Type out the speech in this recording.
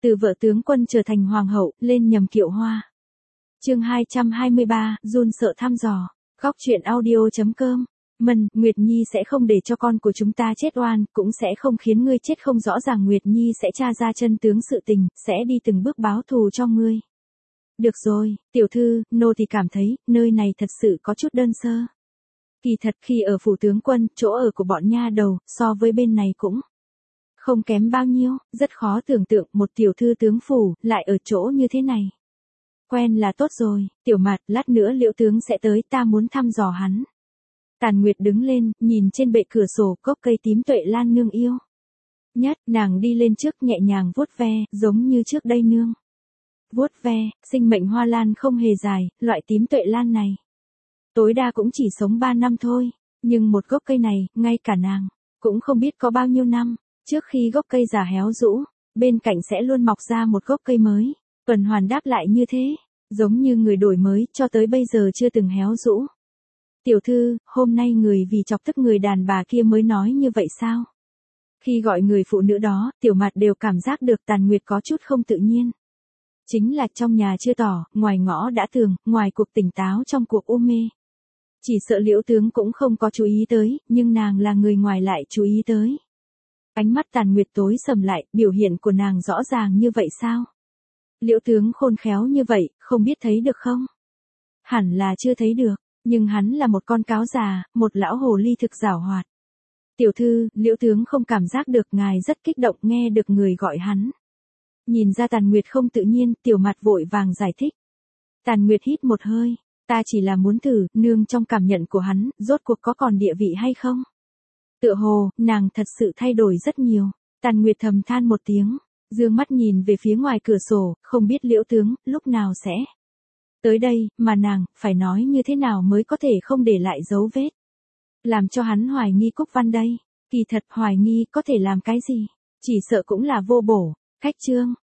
Từ vợ tướng quân trở thành hoàng hậu, lên nhầm kiệu hoa. Chương 223, run sợ thăm dò. Góc truyện audio.com. Nguyệt Nhi sẽ không để cho con của chúng ta chết oan, cũng sẽ không khiến ngươi chết không rõ ràng. Nguyệt Nhi sẽ tra ra chân tướng sự tình, sẽ đi từng bước báo thù cho ngươi. Được rồi, tiểu thư, nô thì cảm thấy, nơi này thật sự có chút đơn sơ. Kỳ thật khi ở phủ tướng quân, chỗ ở của bọn nha đầu, so với bên này cũng không kém bao nhiêu, rất khó tưởng tượng một tiểu thư tướng phủ, lại ở chỗ như thế này. Quen là tốt rồi, Tiểu Mạt, lát nữa Liễu tướng sẽ tới, ta muốn thăm dò hắn. Tàn Nguyệt đứng lên, nhìn trên bệ cửa sổ gốc cây tím Tuệ Lan nương yêu nhất, nàng đi lên trước nhẹ nhàng vuốt ve, giống như trước đây nương vuốt ve, sinh mệnh hoa lan không hề dài, loại tím Tuệ Lan này tối đa cũng chỉ sống 3 năm thôi, nhưng một gốc cây này, ngay cả nàng cũng không biết có bao nhiêu năm, trước khi gốc cây già héo rũ, bên cạnh sẽ luôn mọc ra một gốc cây mới, tuần hoàn đáp lại như thế, giống như người đổi mới, cho tới bây giờ chưa từng héo rũ. Tiểu thư, hôm nay người vì chọc tức người đàn bà kia mới nói như vậy sao? Khi gọi người phụ nữ đó, Tiểu Mạt đều cảm giác được Tàn Nguyệt có chút không tự nhiên. Chính là trong nhà chưa tỏ, ngoài ngõ đã tường, ngoài cuộc tỉnh táo trong cuộc u mê. Chỉ sợ Liễu tướng cũng không có chú ý tới, nhưng nàng là người ngoài lại chú ý tới. Ánh mắt Tàn Nguyệt tối sầm lại, biểu hiện của nàng rõ ràng như vậy sao? Liễu tướng khôn khéo như vậy, không biết thấy được không? Hẳn là chưa thấy được, nhưng hắn là một con cáo già, một lão hồ ly thực giảo hoạt. Tiểu thư, Liễu tướng không cảm giác được ngài rất kích động nghe được người gọi hắn. Nhìn ra Tàn Nguyệt không tự nhiên, Tiểu Mạt vội vàng giải thích. Tàn Nguyệt hít một hơi, ta chỉ là muốn thử, nương trong cảm nhận của hắn, rốt cuộc có còn địa vị hay không? Tựa hồ, nàng thật sự thay đổi rất nhiều. Tàn Nguyệt thầm than một tiếng, dương mắt nhìn về phía ngoài cửa sổ, không biết Liễu tướng, lúc nào sẽ tới đây, mà nàng, phải nói như thế nào mới có thể không để lại dấu vết. Làm cho hắn hoài nghi Cúc Văn đây. Kỳ thật hoài nghi có thể làm cái gì? Chỉ sợ cũng là vô bổ. Khách trương,